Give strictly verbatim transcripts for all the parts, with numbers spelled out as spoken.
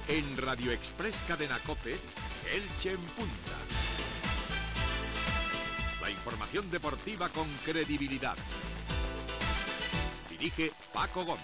En Radio Express Cadena COPE, Elche en Punta. La información deportiva con credibilidad. Dirige Paco Gómez.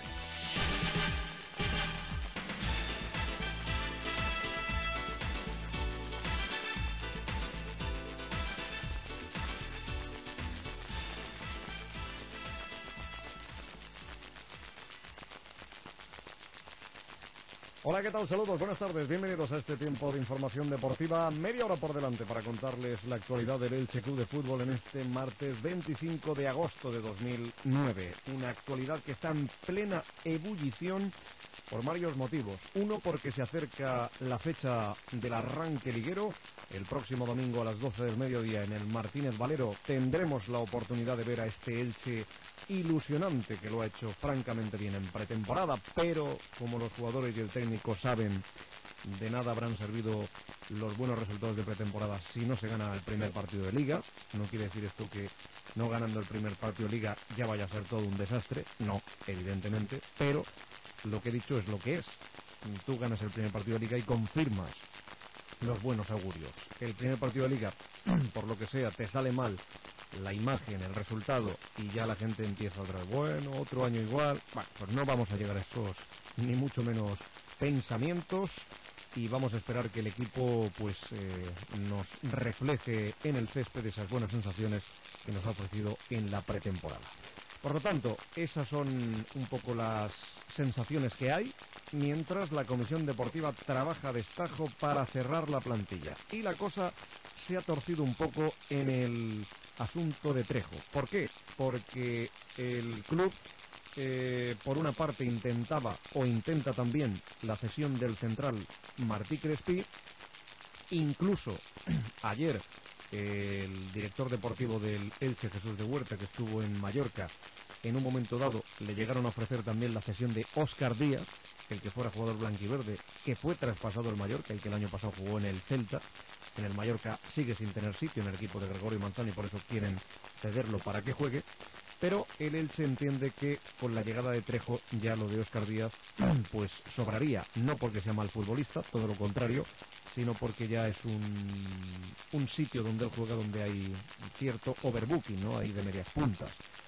Hola, ¿qué tal? Saludos, buenas tardes, bienvenidos a este tiempo de información deportiva. Media hora por delante para contarles la actualidad del Elche Club de Fútbol en este martes veinticinco de agosto de dos mil nueve. Una actualidad que está en plena ebullición por varios motivos. Uno, porque se acerca la fecha del arranque liguero. El próximo domingo a las doce del mediodía en el Martínez Valero tendremos la oportunidad de ver a este Elche ilusionante, que lo ha hecho francamente bien en pretemporada, pero como los jugadores y el técnico saben, de nada habrán servido los buenos resultados de pretemporada si no se gana el primer partido de Liga. No quiere decir esto que no ganando el primer partido de Liga ya vaya a ser todo un desastre, no, evidentemente, pero lo que he dicho es lo que es. Tú ganas el primer partido de Liga y confirmas los buenos augurios. El primer partido de Liga, por lo que sea, te sale mal la imagen, el resultado, y ya la gente empieza otra vez, bueno, otro año igual. Bueno, pues no vamos a llegar a esos, ni mucho menos, pensamientos, y vamos a esperar que el equipo pues eh, nos refleje en el césped esas buenas sensaciones que nos ha ofrecido en la pretemporada. Por lo tanto, esas son un poco las sensaciones que hay, mientras la Comisión Deportiva trabaja a destajo para cerrar la plantilla. Y la cosa se ha torcido un poco en el asunto de Trejo. ¿Por qué? Porque el club, eh, por una parte, intentaba o intenta también la cesión del central Martí Crespí. Incluso ayer eh, el director deportivo del Elche, Jesús de Huerta, que estuvo en Mallorca, en un momento dado le llegaron a ofrecer también la cesión de Óscar Díaz, el que fuera jugador blanquiverde, que fue traspasado al Mallorca y que el año pasado jugó en el Celta. En el Mallorca sigue sin tener sitio en el equipo de Gregorio Manzano y por eso quieren cederlo para que juegue. Pero el Elche entiende que con la llegada de Trejo ya lo de Óscar Díaz pues sobraría, no porque sea mal futbolista, todo lo contrario, sino porque ya es un, un sitio donde él juega donde hay cierto overbooking, ¿no? Ahí de medias puntas.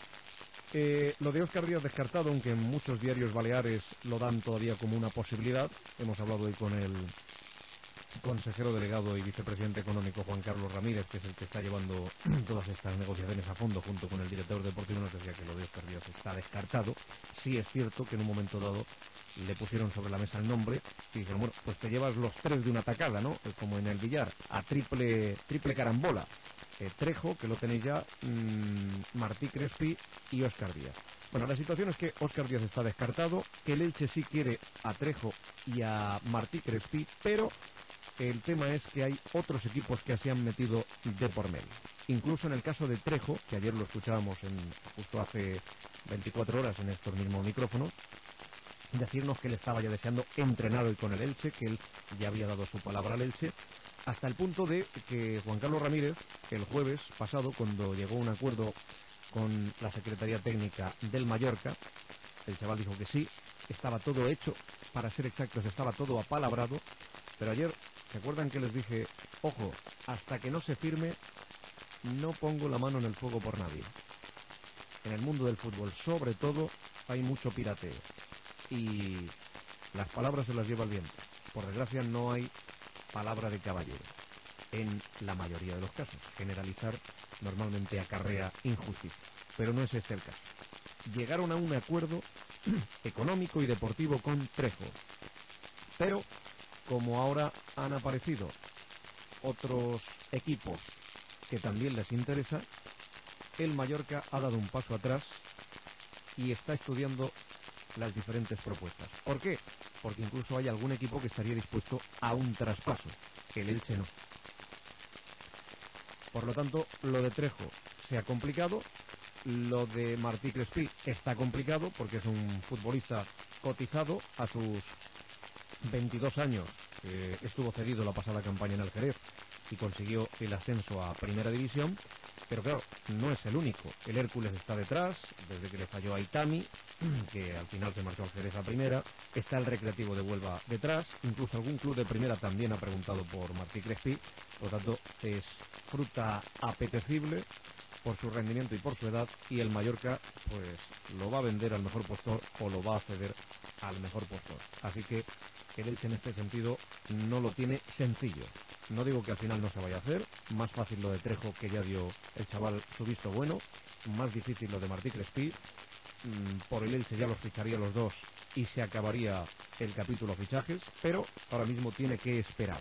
Eh, lo de Óscar Díaz descartado, aunque en muchos diarios baleares lo dan todavía como una posibilidad. Hemos hablado hoy con el consejero delegado y vicepresidente económico Juan Carlos Ramírez, que es el que está llevando todas estas negociaciones a fondo junto con el director deportivo. Nos decía que lo de Óscar Díaz está descartado. Sí es cierto que en un momento dado le pusieron sobre la mesa el nombre y dijeron, bueno, pues te llevas los tres de una tacada, ¿no? Como en el billar, a triple triple carambola. Eh, Trejo, que lo tenéis ya, mmm, Martí Crespí y Óscar Díaz. Bueno, la situación es que Óscar Díaz está descartado, que el Elche sí quiere a Trejo y a Martí Crespí, pero el tema es que hay otros equipos que se han metido de por medio. Incluso en el caso de Trejo, que ayer lo escuchábamos en, justo hace veinticuatro horas en estos mismos micrófonos, decirnos que él estaba ya deseando entrenar hoy con el Elche, que él ya había dado su palabra al Elche, hasta el punto de que Juan Carlos Ramírez, el jueves pasado, cuando llegó a un acuerdo con la Secretaría Técnica del Mallorca, el chaval dijo que sí, estaba todo hecho, para ser exactos, estaba todo apalabrado, pero ayer, ¿se acuerdan que les dije, ojo, hasta que no se firme, no pongo la mano en el fuego por nadie? En el mundo del fútbol, sobre todo, hay mucho pirateo, y las palabras se las lleva el viento. Por desgracia, no hay palabra de caballero en la mayoría de los casos. Generalizar normalmente acarrea injusticia, pero no es este el caso. Llegaron a un acuerdo económico y deportivo con Trejo, pero como ahora han aparecido otros equipos que también les interesa, el Mallorca ha dado un paso atrás y está estudiando las diferentes propuestas. ¿Por qué? Porque incluso hay algún equipo que estaría dispuesto a un traspaso, el Elche no. Por lo tanto, lo de Trejo se ha complicado, lo de Martí Crespí está complicado porque es un futbolista cotizado a sus veintidós años, eh, estuvo cedido la pasada campaña en el Jerez y consiguió el ascenso a Primera División, Pero claro, no es el único. El Hércules está detrás, desde que le falló a Itami, que al final se marchó al Jerez a primera. Está el Recreativo de Huelva detrás. Incluso algún club de primera también ha preguntado por Martí Crespi. Por lo tanto, es fruta apetecible por su rendimiento y por su edad. Y el Mallorca, pues, lo va a vender al mejor postor o lo va a ceder al mejor postor. Así que el Elche en este sentido no lo tiene sencillo. No digo que al final no se vaya a hacer, más fácil lo de Trejo, que ya dio el chaval su visto bueno, más difícil lo de Martí Crespi. Por el Elche ya los ficharía los dos y se acabaría el capítulo fichajes, pero ahora mismo tiene que esperar.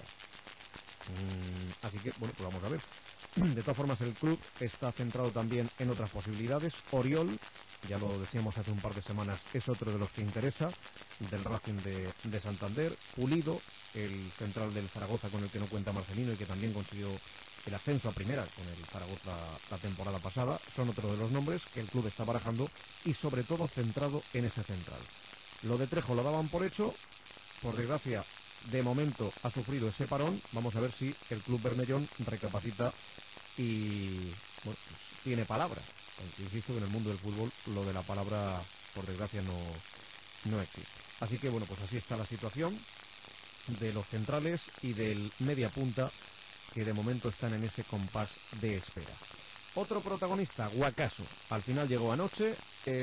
Así que, bueno, pues vamos a ver. De todas formas, el club está centrado también en otras posibilidades. Oriol, ya lo decíamos hace un par de semanas, es otro de los que interesa, del Racing de, de Santander. Pulido, el central del Zaragoza, con el que no cuenta Marcelino y que también consiguió el ascenso a primera con el Zaragoza la temporada pasada, son otro de los nombres que el club está barajando y sobre todo centrado en ese central. Lo de Trejo lo daban por hecho, por desgracia, de momento ha sufrido ese parón. Vamos a ver si el club bermellón recapacita y, bueno, pues, tiene palabra. Aunque insisto que en el mundo del fútbol lo de la palabra, por desgracia, no, no existe. Así que, bueno, pues así está la situación de los centrales y del media punta, que de momento están en ese compás de espera. Otro protagonista, Guacaso. Al final llegó anoche.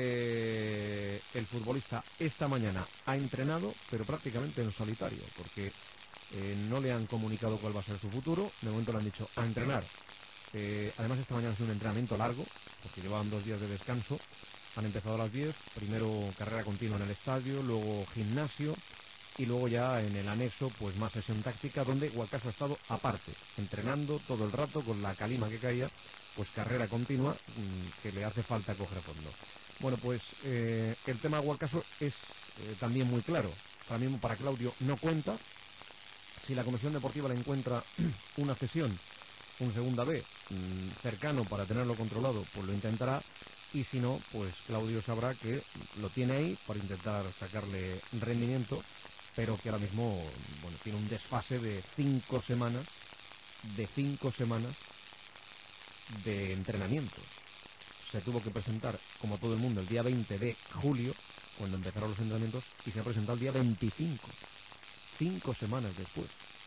Eh, el futbolista esta mañana ha entrenado, pero prácticamente en solitario, porque eh, no le han comunicado cuál va a ser su futuro. De momento le han dicho a entrenar. Eh, además, esta mañana ha sido un entrenamiento largo, porque llevaban dos días de descanso. Han empezado a las diez, primero carrera continua en el estadio, luego gimnasio, y luego ya en el anexo, pues más sesión táctica, donde Guacaso ha estado aparte, entrenando todo el rato con la calima que caía, pues carrera continua, mmm, que le hace falta coger fondo. Bueno, pues eh, el tema de Guacaso es eh, también muy claro. Ahora mismo para Claudio no cuenta. Si la Comisión Deportiva le encuentra una cesión, un segunda B, mmm, cercano para tenerlo controlado, pues lo intentará. Y si no, pues Claudio sabrá que lo tiene ahí para intentar sacarle rendimiento, pero que ahora mismo, bueno, tiene un desfase de cinco semanas, de cinco semanas de entrenamiento. Se tuvo que presentar, como todo el mundo, el día veinte de julio, cuando empezaron los entrenamientos, y se ha presentado el día veinticinco, cinco semanas después,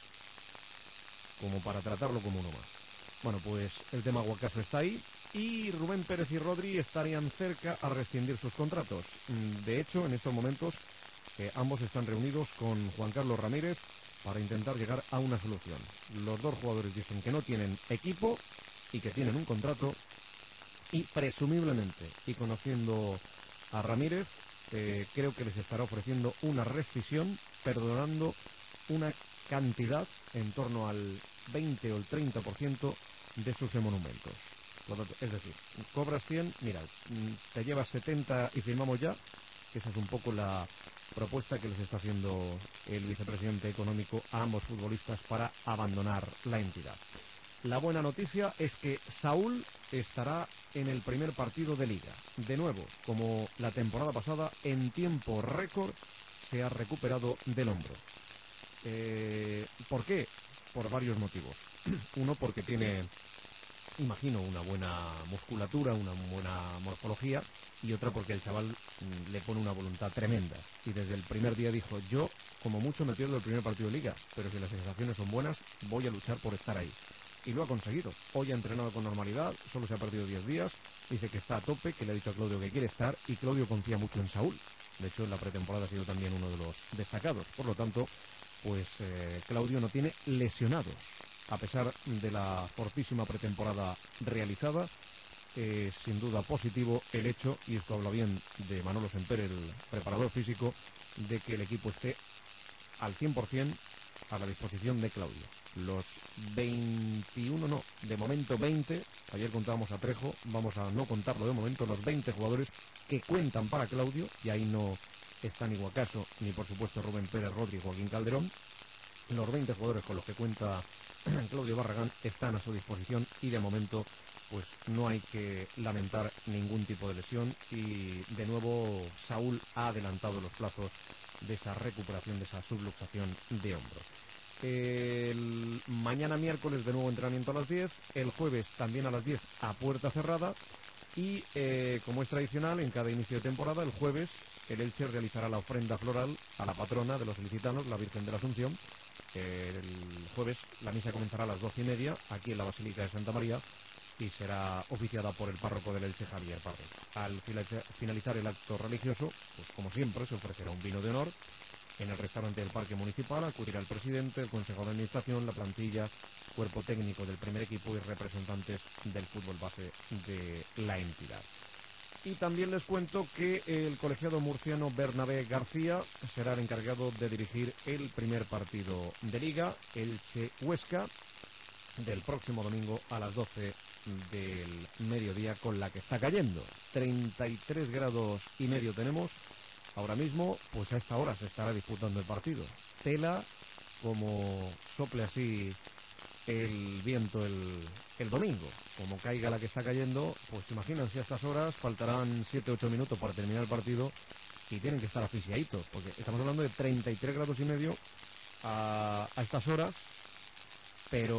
como para tratarlo como uno más. Bueno, pues el tema Guacaso está ahí, y Rubén Pérez y Rodri estarían cerca a rescindir sus contratos. De hecho, en estos momentos, eh, ambos están reunidos con Juan Carlos Ramírez para intentar llegar a una solución. Los dos jugadores dicen que no tienen equipo y que tienen un contrato, y presumiblemente, y conociendo a Ramírez, eh, creo que les estará ofreciendo una rescisión, perdonando una cantidad en torno al veinte o el treinta por ciento de sus emolumentos. Es decir, cobras cien, mira, te llevas setenta y firmamos ya. Esa es un poco la propuesta que les está haciendo el vicepresidente económico a ambos futbolistas para abandonar la entidad. La buena noticia es que Saúl estará en el primer partido de Liga. De nuevo, como la temporada pasada, en tiempo récord se ha recuperado del hombro. Eh, ¿Por qué? Por varios motivos. Uno, porque tiene, imagino, una buena musculatura, una buena morfología, y otra porque el chaval mmm, le pone una voluntad tremenda. Y desde el primer día dijo, yo como mucho me pierdo el primer partido de Liga, pero si las sensaciones son buenas, voy a luchar por estar ahí. Y lo ha conseguido. Hoy ha entrenado con normalidad, solo se ha perdido diez días, dice que está a tope, que le ha dicho a Claudio que quiere estar, y Claudio confía mucho en Saúl. De hecho, en la pretemporada ha sido también uno de los destacados. Por lo tanto, pues eh, Claudio no tiene lesionados. A pesar de la fortísima pretemporada realizada, eh, sin duda positivo el hecho, y esto habla bien de Manolo Semper, el preparador físico, de que el equipo esté al cien por cien a la disposición de Claudio. Los veintiuno, no, de momento veinte, ayer contábamos a Trejo, vamos a no contarlo de momento, los veinte jugadores que cuentan para Claudio, y ahí no está ni Guacaso, ni por supuesto Rubén Pérez, Rodri, Joaquín Calderón. Los veinte jugadores con los que cuenta Claudio Barragán están a su disposición, y de momento pues no hay que lamentar ningún tipo de lesión, y de nuevo Saúl ha adelantado los plazos de esa recuperación, de esa subluxación de hombro. El mañana miércoles de nuevo entrenamiento a las diez, el jueves también a las diez a puerta cerrada y eh, como es tradicional en cada inicio de temporada, el jueves el Elche realizará la ofrenda floral a la patrona de los ilicitanos, la Virgen de la Asunción. El jueves la misa comenzará a las doce y media aquí en la Basílica de Santa María y será oficiada por el párroco del Elche, Javier Parre. Al finalizar el acto religioso, pues como siempre, se ofrecerá un vino de honor. En el restaurante del Parque Municipal acudirá el presidente, el Consejo de Administración, la plantilla, cuerpo técnico del primer equipo y representantes del fútbol base de la entidad. Y también les cuento que el colegiado murciano Bernabé García será el encargado de dirigir el primer partido de Liga, Elche-Huesca, del próximo domingo a las doce del mediodía, con la que está cayendo. treinta y tres grados y medio tenemos. Ahora mismo, pues a esta hora se estará disputando el partido. Tela, como sople así el viento el, el domingo. Como caiga la que está cayendo, pues imagínense a estas horas, faltarán siete u ocho minutos para terminar el partido y tienen que estar asfixiaditos, porque estamos hablando de treinta y tres grados y medio a, a estas horas, pero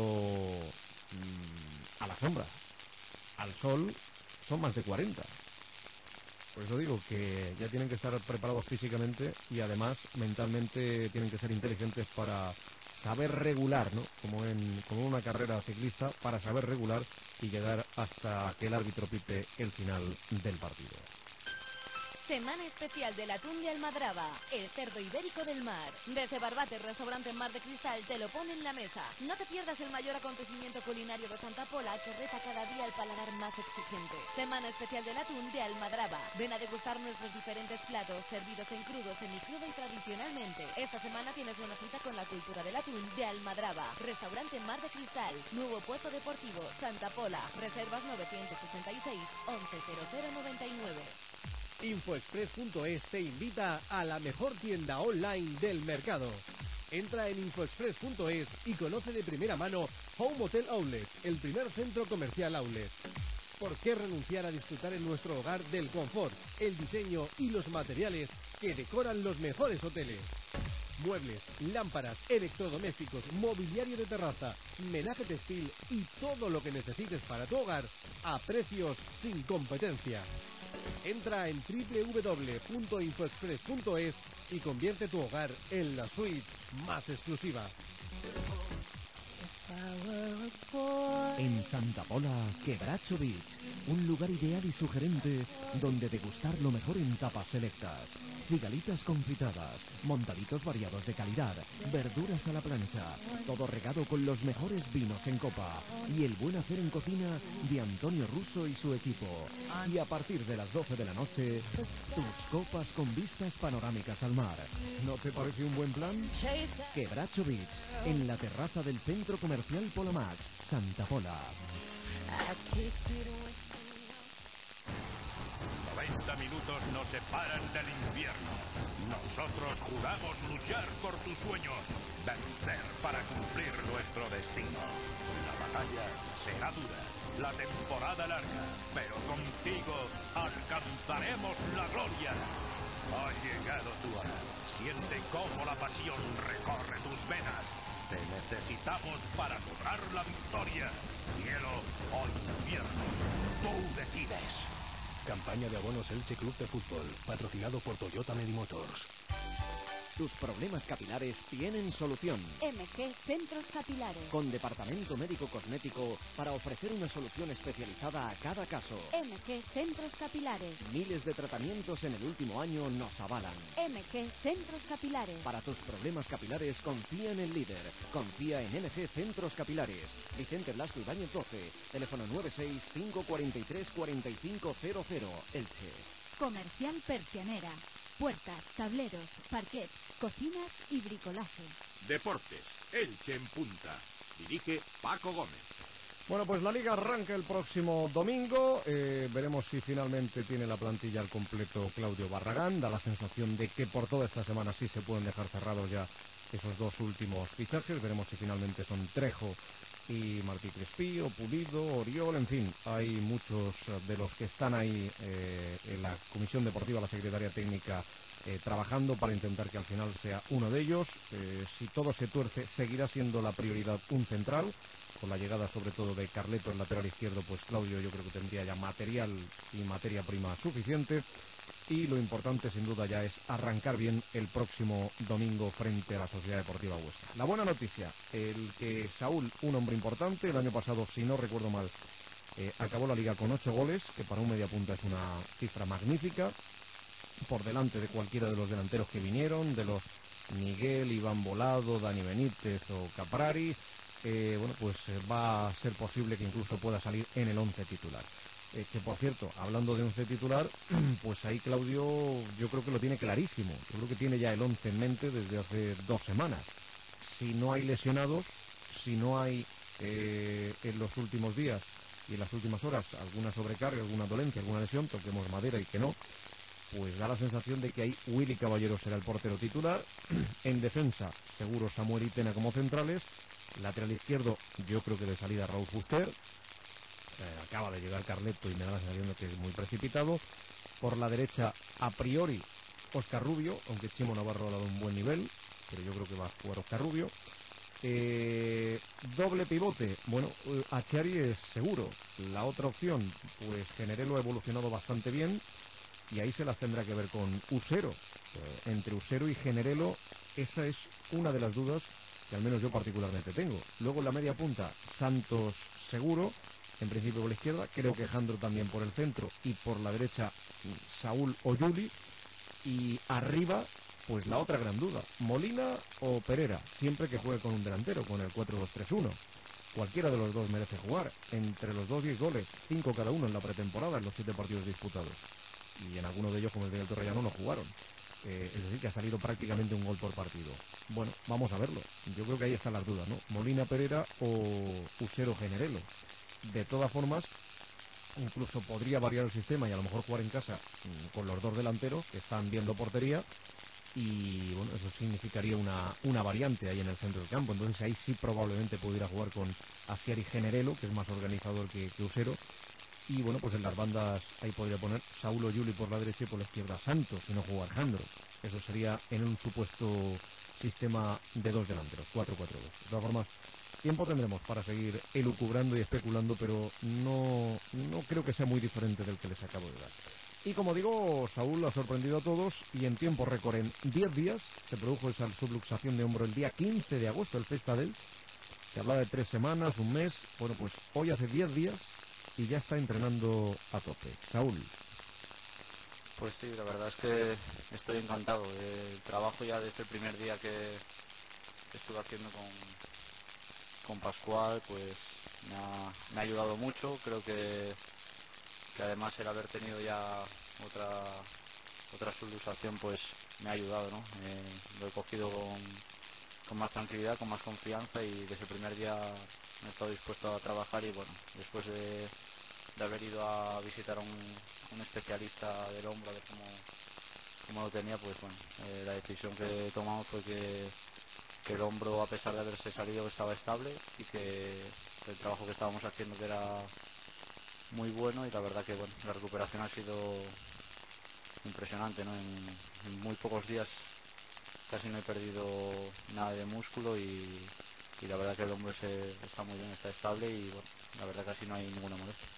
mmm, a la sombra. Al sol son más de cuarenta. Por eso digo que ya tienen que estar preparados físicamente y además mentalmente tienen que ser inteligentes para saber regular, ¿no? Como en, como en una carrera ciclista, para saber regular y llegar hasta que el árbitro pite el final del partido. Semana especial del atún de Almadraba, el cerdo ibérico del mar. Desde Barbate, restaurante Mar de Cristal, te lo pone en la mesa. No te pierdas el mayor acontecimiento culinario de Santa Pola que reta cada día al paladar más exigente. Semana especial del atún de Almadraba. Ven a degustar nuestros diferentes platos, servidos en crudo, semicrudo y tradicionalmente. Esta semana tienes una cita con la cultura del atún de Almadraba. Restaurante Mar de Cristal, nuevo puesto deportivo, Santa Pola. Reservas novecientos sesenta y seis, once cero cero noventa y nueve. Infoexpress punto es te invita a la mejor tienda online del mercado. Entra en Infoexpress punto es y conoce de primera mano Home Hotel Outlet, el primer centro comercial outlet. ¿Por qué renunciar a disfrutar en nuestro hogar del confort, el diseño y los materiales que decoran los mejores hoteles? Muebles, lámparas, electrodomésticos, mobiliario de terraza, menaje textil y todo lo que necesites para tu hogar a precios sin competencia. Entra en doble u doble u doble u punto infoexpress punto es y convierte tu hogar en la suite más exclusiva. En Santa Pola, Quebracho Beach, un lugar ideal y sugerente donde degustar lo mejor en tapas selectas, cigalitas confitadas, montaditos variados de calidad, verduras a la plancha, todo regado con los mejores vinos en copa y el buen hacer en cocina de Antonio Russo y su equipo. Y a partir de las doce de la noche, tus copas con vistas panorámicas al mar. ¿No te parece un buen plan? Quebracho Beach, en la terraza del Centro Comercial Polamax, Santa Pola. noventa minutos nos separan del infierno. Nosotros juramos luchar por tus sueños, vencer para cumplir nuestro destino. La batalla será dura, la temporada larga, pero contigo alcanzaremos la gloria. Ha llegado tu hora. Siente cómo la pasión recorre tus venas. Te necesitamos para lograr la victoria. Cielo o infierno, tú decides. Campaña de abonos Elche Club de Fútbol, patrocinado por Toyota Medimotors. Tus problemas capilares tienen solución. M G Centros Capilares. Con departamento médico cosmético para ofrecer una solución especializada a cada caso. M G Centros Capilares. Miles de tratamientos en el último año nos avalan. M G Centros Capilares. Para tus problemas capilares, confía en el líder. Confía en M G Centros Capilares. Vicente Blasco Ibáñez doce. Teléfono nueve seis cinco cuatro tres cuatro cinco cero cero. Elche. Comercial Persianera. Puertas, tableros, parquet, cocinas y bricolaje. Deportes, Elche en punta. Dirige Paco Gómez. Bueno, pues la Liga arranca el próximo domingo. Eh, veremos si finalmente tiene la plantilla al completo Claudio Barragán. Da la sensación de que por toda esta semana sí se pueden dejar cerrados ya esos dos últimos fichajes. Veremos si finalmente son Trejo y Martí Crespí, Pulido, Oriol, en fin, hay muchos de los que están ahí eh, en la Comisión Deportiva, la Secretaría Técnica, eh, trabajando para intentar que al final sea uno de ellos. Eh, si todo se tuerce, seguirá siendo la prioridad un central, con la llegada sobre todo de Carleto, el lateral izquierdo, pues Claudio yo creo que tendría ya material y materia prima suficiente. Y lo importante sin duda ya es arrancar bien el próximo domingo frente a la Sociedad Deportiva Huesca. La buena noticia, el que Saúl, un hombre importante, el año pasado, si no recuerdo mal, eh, acabó la liga con ocho goles, que para un mediapunta es una cifra magnífica, por delante de cualquiera de los delanteros que vinieron, de los Miguel, Iván Volado, Dani Benítez o Caprari. Eh, bueno, pues eh, va a ser posible que incluso pueda salir en el once titular. Eh, que por cierto, hablando de once titular, pues ahí Claudio yo creo que lo tiene clarísimo. Yo creo que tiene ya el once en mente desde hace dos semanas. Si no hay lesionados, si no hay eh, en los últimos días y en las últimas horas alguna sobrecarga, alguna dolencia, alguna lesión, toquemos madera y que no, pues da la sensación de que ahí Willy Caballero será el portero titular. En defensa, seguro Samuel y Tena como centrales. Lateral izquierdo, yo creo que de salida Raúl Fuster. Eh, acaba de llegar Carleto y me da la sensación de que es muy precipitado. Por la derecha, a priori, Óscar Rubio, aunque Chimo Navarro ha dado un buen nivel, pero yo creo que va a jugar Óscar Rubio. Eh, doble pivote, bueno, Achiari es seguro. La otra opción, pues Generelo ha evolucionado bastante bien y ahí se las tendrá que ver con Usero. Eh, entre Usero y Generelo, esa es una de las dudas que al menos yo particularmente tengo. Luego en la media punta, Santos seguro, en principio por la izquierda, creo que Jandro también por el centro, y por la derecha Saúl o Yuli, y arriba pues la otra gran duda, Molina o Pereira, siempre que juegue con un delantero, con el cuatro dos tres uno. Cualquiera de los dos merece jugar. Entre los dos diez goles, cinco cada uno en la pretemporada, en los siete partidos disputados, y en alguno de ellos, como el de Torrellano, no jugaron. Eh, es decir, que ha salido prácticamente un gol por partido. Bueno, vamos a verlo. Yo creo que ahí están las dudas, ¿no? Molina, Pereira o Usero, Generelo. De todas formas, incluso podría variar el sistema y a lo mejor jugar en casa con los dos delanteros que están viendo portería, y bueno, eso significaría una, una variante ahí en el centro del campo. Entonces ahí sí probablemente pudiera jugar con Asier y Generelo, que es más organizador que, que Usero. Y bueno, pues en las bandas ahí podría poner Saúl o Yuli por la derecha y por la izquierda Santos, si no juega Alejandro. Eso sería en un supuesto sistema de dos delanteros, cuatro cuatro dos. De todas formas, tiempo tendremos para seguir elucubrando y especulando, pero no, no creo que sea muy diferente del que les acabo de dar. Y como digo, Saúl ha sorprendido a todos y en tiempo récord, en diez días, se produjo esa subluxación de hombro el día quince de agosto, el Festa del. Se hablaba de tres semanas, un mes. Bueno, pues hoy hace diez días y ya está entrenando a tope. Saúl. Pues sí, la verdad es que estoy encantado. El trabajo ya desde el primer día que, que estuve haciendo con, con Pascual, pues me ha, me ha ayudado mucho. Creo que, que además el haber tenido ya otra otra subluxación pues me ha ayudado, ¿no? Eh, lo he cogido con, con más tranquilidad, con más confianza, y desde el primer día he estado dispuesto a trabajar. Y bueno, después de, de haber ido a visitar a un, un especialista del hombro a ver cómo, cómo lo tenía, pues bueno, eh, la decisión que tomamos fue que, que el hombro, a pesar de haberse salido, estaba estable, y que el trabajo que estábamos haciendo que era muy bueno, y la verdad que bueno, la recuperación ha sido impresionante, ¿no? En, en muy pocos días casi no he perdido nada de músculo, y, y la verdad que el hombro se, está muy bien, está estable, y bueno, la verdad casi no hay ninguna molestia.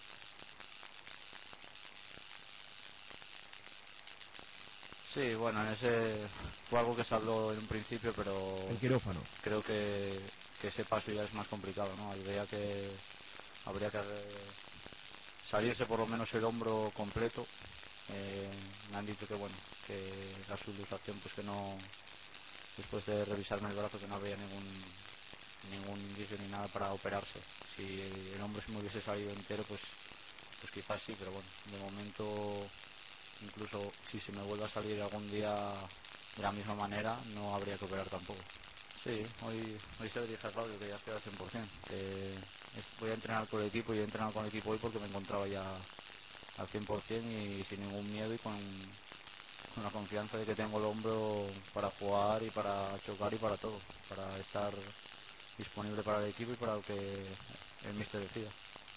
Sí, bueno, ese fue algo que se habló en un principio, pero el quirófano. Creo que, que ese paso ya es más complicado, ¿no? Habría que habría que salirse por lo menos el hombro completo. Eh, me han dicho que bueno, que la subluxación, pues que no, después de revisarme el brazo, que no había ningún ningún indicio ni nada para operarse. Si el hombro se me hubiese salido entero, pues pues quizás sí, pero bueno, de momento, incluso si se me vuelve a salir algún día de la misma manera, no habría que operar tampoco. Sí, hoy, hoy se lo dije a Claudio que ya estoy al cien por ciento. Eh, voy a entrenar con el equipo, y he entrenado con el equipo hoy porque me encontraba ya al cien por ciento y sin ningún miedo, y con, con la confianza de que tengo el hombro para jugar y para chocar y para todo, para estar disponible para el equipo y para lo que el míster decida.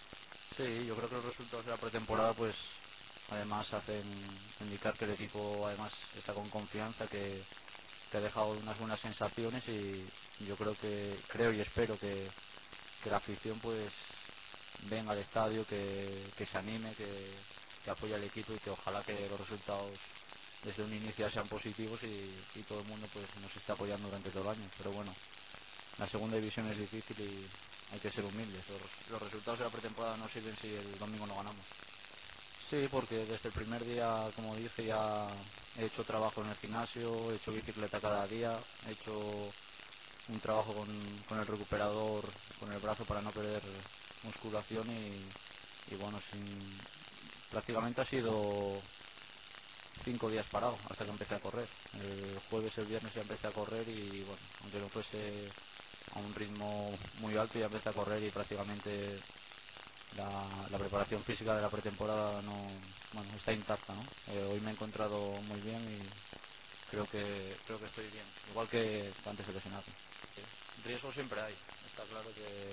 Sí, yo creo que los resultados de la pretemporada pues además hacen indicar que el equipo además está con confianza, que, que ha dejado unas buenas sensaciones, y yo creo que creo y espero que, que la afición pues venga al estadio, que, que se anime, que, que apoye al equipo, y que ojalá que los resultados desde un inicio sean positivos y, y todo el mundo pues nos esté apoyando durante todo el año. Pero bueno, la segunda división es difícil y hay que ser humildes. Los, los resultados de la pretemporada no sirven si el domingo no ganamos. Sí, porque desde el primer día, como dije, ya he hecho trabajo en el gimnasio, he hecho bicicleta cada día, he hecho un trabajo con, con el recuperador, con el brazo para no perder musculación, y, y bueno, sin, prácticamente ha sido cinco días parado hasta que empecé a correr. El jueves, el viernes ya empecé a correr y bueno, aunque no fuese a un ritmo muy alto, ya empecé a correr, y prácticamente la, la preparación física de la pretemporada no, bueno, está intacta, ¿no? Eh, hoy me he encontrado muy bien y creo que creo que estoy bien, igual que antes de lesionarme. Sí. Riesgo siempre hay, está claro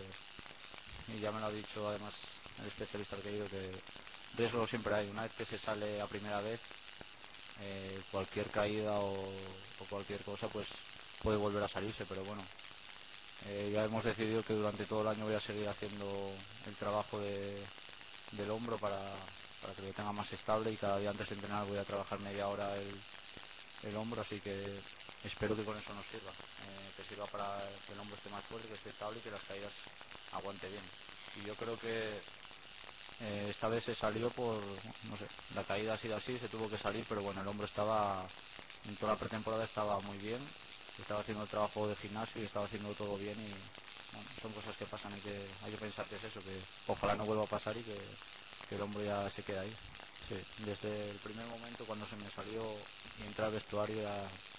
que, y ya me lo ha dicho además el especialista que he ido, que riesgo siempre hay. Una vez que se sale a primera vez, eh, cualquier caída o, o cualquier cosa pues puede volver a salirse, pero bueno, eh, ya hemos decidido que durante todo el año voy a seguir haciendo el trabajo de, del hombro para, para que lo tenga más estable, y cada día antes de entrenar voy a trabajar media hora el, el hombro, así que espero que con eso nos sirva, eh, que sirva para que el hombro esté más fuerte, que esté estable y que las caídas aguante bien. Y yo creo que eh, esta vez se salió por, no sé, la caída ha sido así, se tuvo que salir, pero bueno, el hombro estaba, en toda la pretemporada estaba muy bien, estaba haciendo el trabajo de gimnasio y estaba haciendo todo bien, y bueno, son cosas que pasan, hay que, hay que pensar que es eso, que ojalá no vuelva a pasar y que, que el hombro ya se quede ahí. Sí, desde el primer momento cuando se me salió y entré al vestuario ya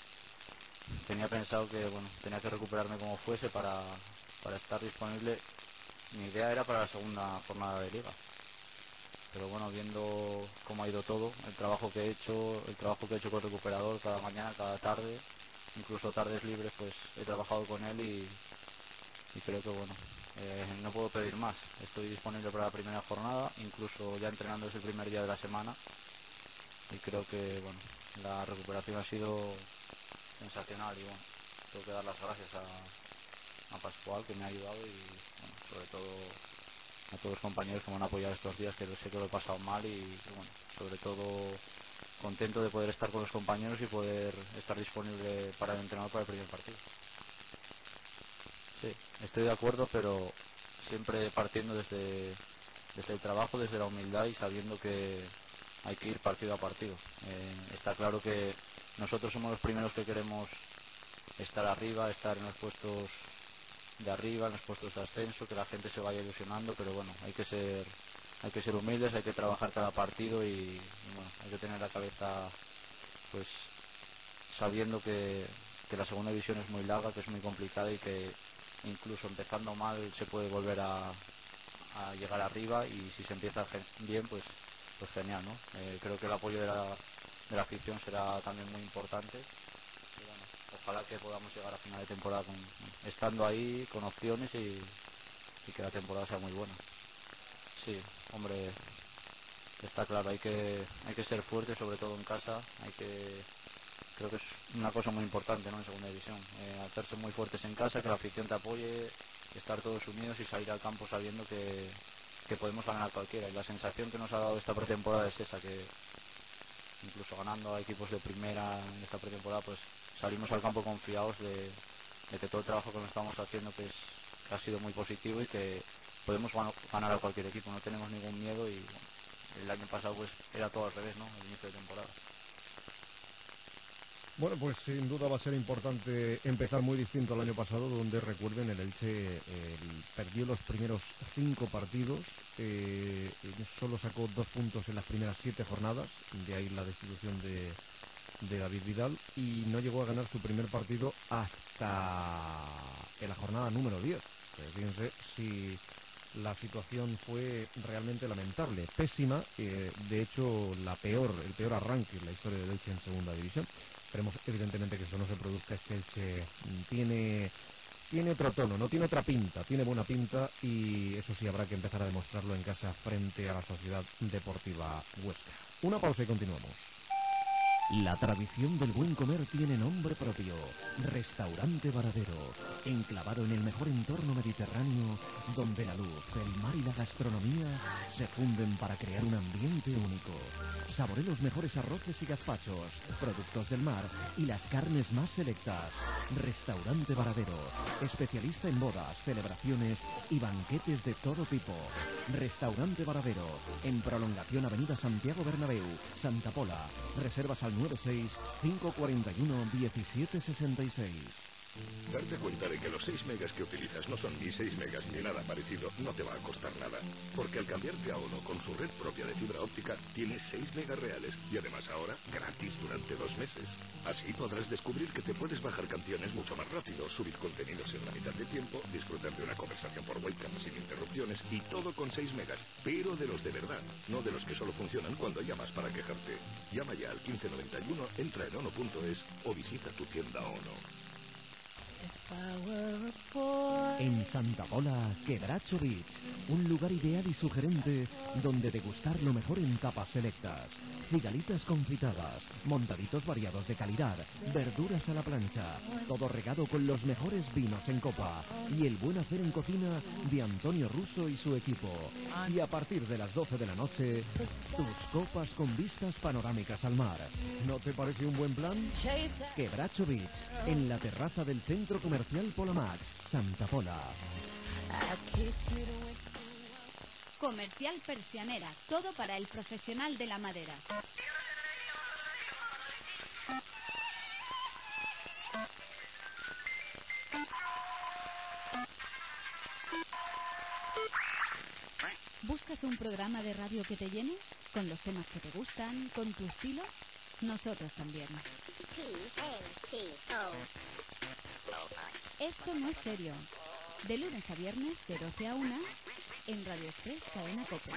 tenía pensado que bueno, tenía que recuperarme como fuese para, para estar disponible. Mi idea era para la segunda jornada de liga, pero bueno, viendo cómo ha ido todo, el trabajo que he hecho, el trabajo que he hecho con el recuperador cada mañana, cada tarde, incluso tardes libres, pues he trabajado con él y, y creo que bueno, eh, no puedo pedir más. Estoy disponible para la primera jornada, incluso ya entrenando desde el primer día de la semana, y creo que bueno, la recuperación ha sido sensacional, y bueno, tengo que dar las gracias a, a Pascual, que me ha ayudado, y bueno, sobre todo a todos los compañeros que me han apoyado estos días, que sé que lo he pasado mal, y, y bueno, sobre todo contento de poder estar con los compañeros y poder estar disponible para el entrenador para el primer partido. Sí, estoy de acuerdo, pero siempre partiendo desde, desde el trabajo, desde la humildad y sabiendo que hay que ir partido a partido. Eh, está claro que nosotros somos los primeros que queremos estar arriba, estar en los puestos de arriba, en los puestos de ascenso, que la gente se vaya ilusionando, pero bueno, hay que ser hay que ser humildes, hay que trabajar cada partido, y, y bueno, hay que tener la cabeza pues sabiendo que, que la segunda división es muy larga, que es muy complicada, y que incluso empezando mal se puede volver a, a llegar arriba, y si se empieza bien pues pues genial, ¿no? Eh, creo que el apoyo de la, de la afición será también muy importante, y bueno, ojalá que podamos llegar a final de temporada con, estando ahí con opciones, y, y que la temporada sea muy buena. Sí, hombre, está claro, hay que hay que ser fuerte, sobre todo en casa, hay que creo que es una cosa muy importante, ¿no?, en segunda división, eh, hacerse muy fuertes en casa, que la afición te apoye, estar todos unidos y salir al campo sabiendo que, que podemos ganar a cualquiera, y la sensación que nos ha dado esta pretemporada es esa, que incluso ganando a equipos de primera en esta pretemporada pues salimos al campo confiados de, de que todo el trabajo que nos estamos haciendo que, es, que ha sido muy positivo, y que podemos ganar a cualquier equipo, no tenemos ningún miedo, y bueno, el año pasado pues era todo al revés, ¿no?, el inicio de temporada. Bueno, pues sin duda va a ser importante empezar muy distinto al año pasado, donde recuerden el Elche eh, perdió los primeros cinco partidos, eh, solo sacó dos puntos en las primeras siete jornadas, de ahí la destitución de, de David Vidal, y no llegó a ganar su primer partido hasta en la jornada número diez. Eh, fíjense si la situación fue realmente lamentable, pésima, eh, de hecho la peor, el peor arranque en la historia del Elche en segunda división. Esperemos evidentemente que eso no se produzca. Es que Elche tiene tiene otro tono, no tiene otra pinta, tiene buena pinta y eso sí habrá que empezar a demostrarlo en casa frente a la Sociedad Deportiva Huesca. Una pausa y continuamos. La tradición del buen comer tiene nombre propio. Restaurante Varadero, enclavado en el mejor entorno mediterráneo, donde la luz, el mar y la gastronomía se funden para crear un ambiente único. Saboree los mejores arroces y gazpachos, productos del mar y las carnes más selectas. Restaurante Varadero, especialista en bodas, celebraciones y banquetes de todo tipo. Restaurante Varadero, en prolongación Avenida Santiago Bernabéu, Santa Pola. Reservas al nueve seis cinco cuatro uno diecisiete sesenta y seis. Darte cuenta de que los seis megas que utilizas no son ni seis megas ni nada parecido no te va a costar nada. Porque al cambiarte a Ono con su red propia de fibra óptica, tienes seis megas reales y además ahora gratis durante dos meses. Así podrás descubrir que te puedes bajar canciones mucho más rápido, subir contenidos en la mitad de tiempo, disfrutar de una conversación por webcam sin interrupciones y todo con seis megas, pero de los de verdad, no de los que solo funcionan cuando llamas para quejarte. Llama ya al quince noventa y uno, entra en ono punto es o visita tu tienda Ono. En Santa Pola, Quebracho Beach, un lugar ideal y sugerente donde degustar lo mejor en tapas selectas, cigalitas confitadas, montaditos variados de calidad, verduras a la plancha, todo regado con los mejores vinos en copa y el buen hacer en cocina de Antonio Russo y su equipo. Y a partir de las doce de la noche, tus copas con vistas panorámicas al mar. ¿No te parece un buen plan? Quebracho Beach, en la terraza del Centro Comercial Polamax, Santa Pola. Comercial Persianera, todo para el profesional de la madera. ¿Buscas un programa de radio que te llene? ¿Con los temas que te gustan? ¿Con tu estilo? Nosotros también. Esto no es serio. De lunes a viernes, de doce a una, en Radio Express Cadena Cope.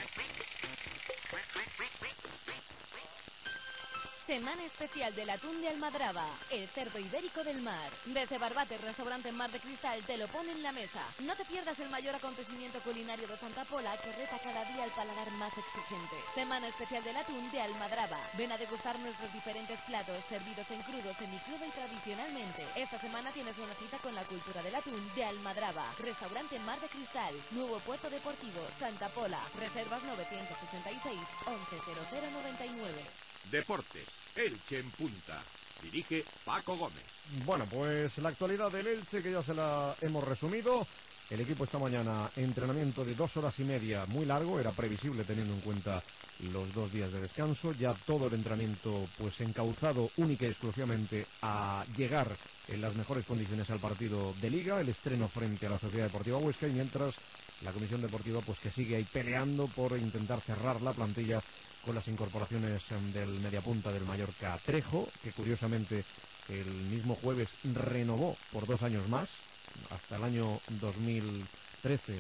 Semana especial del atún de Almadraba, el cerdo ibérico del mar. Desde Barbate, restaurante Mar de Cristal, te lo pone en la mesa. No te pierdas el mayor acontecimiento culinario de Santa Pola que reta cada día al paladar más exigente. Semana especial del atún de Almadraba. Ven a degustar nuestros diferentes platos, servidos en crudo, semicrudo y tradicionalmente. Esta semana tienes una cita con la cultura del atún de Almadraba. Restaurante Mar de Cristal, nuevo puerto deportivo, Santa Pola. Reservas novecientos sesenta y seis, once cero cero noventa y nueve. Deportes, Elche en punta. Dirige Paco Gómez. Bueno, pues la actualidad del Elche, que ya se la hemos resumido. El equipo esta mañana, entrenamiento de dos horas y media, muy largo, era previsible teniendo en cuenta los dos días de descanso. Ya todo el entrenamiento pues encauzado única y exclusivamente a llegar en las mejores condiciones al partido de Liga, el estreno frente a la Sociedad Deportiva Huesca, y mientras la Comisión Deportiva pues que sigue ahí peleando por intentar cerrar la plantilla con las incorporaciones del mediapunta del Mallorca, Trejo, que curiosamente el mismo jueves renovó por dos años más, hasta el año dos mil trece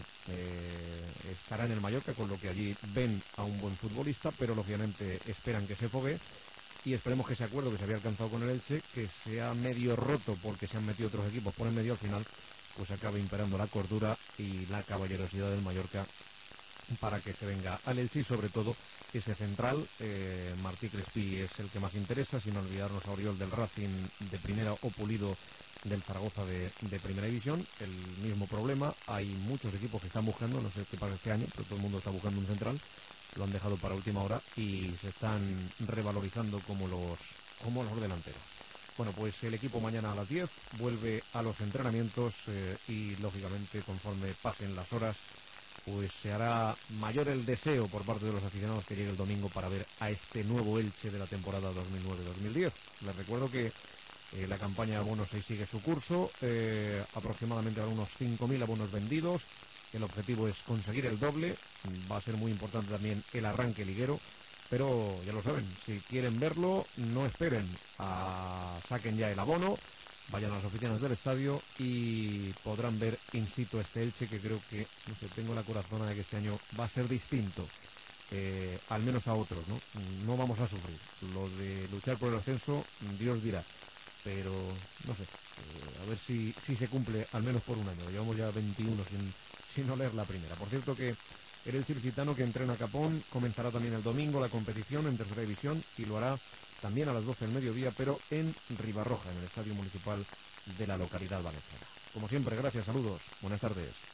eh, estará en el Mallorca, con lo que allí ven a un buen futbolista, pero lógicamente esperan que se fogue y esperemos que ese acuerdo que se había alcanzado con el Elche, que sea medio roto porque se han metido otros equipos por en medio, al final pues acabe imperando la cordura y la caballerosidad del Mallorca para que se venga al Elche, y sobre todo ese central, eh, Martí Crespi es el que más interesa, sin olvidarnos a Oriol del Racing de primera o Pulido del Zaragoza de, de primera división. El mismo problema, hay muchos equipos que están buscando, no sé qué pasa este año, pero todo el mundo está buscando un central, lo han dejado para última hora y se están revalorizando como los, como los delanteros. Bueno, pues el equipo mañana a las diez vuelve a los entrenamientos eh, y lógicamente conforme pasen las horas pues se hará mayor el deseo por parte de los aficionados que llegue el domingo para ver a este nuevo Elche de la temporada dos mil nueve dos mil diez. Les recuerdo que eh, la campaña de abonos ahí sigue su curso, eh, aproximadamente habrá unos cinco mil abonos vendidos, el objetivo es conseguir el doble, va a ser muy importante también el arranque liguero, pero ya lo saben, si quieren verlo, no esperen, a... saquen ya el abono, vayan a las oficinas del estadio y podrán ver in situ este Elche, que creo que, no sé, tengo la corazona de que este año va a ser distinto, eh, al menos a otros, ¿no? No vamos a sufrir. Lo de luchar por el ascenso, Dios dirá. pero no sé, eh, a ver si, si se cumple al menos por un año. Llevamos ya veintiuno sin, sin oler la primera. Por cierto que el Elche Ilicitano, que entrena a Capón, comenzará también el domingo la competición en tercera división y lo hará también a las doce del mediodía, pero en Ribarroja, en el estadio municipal de la localidad valenciana. Como siempre, gracias, saludos, buenas tardes.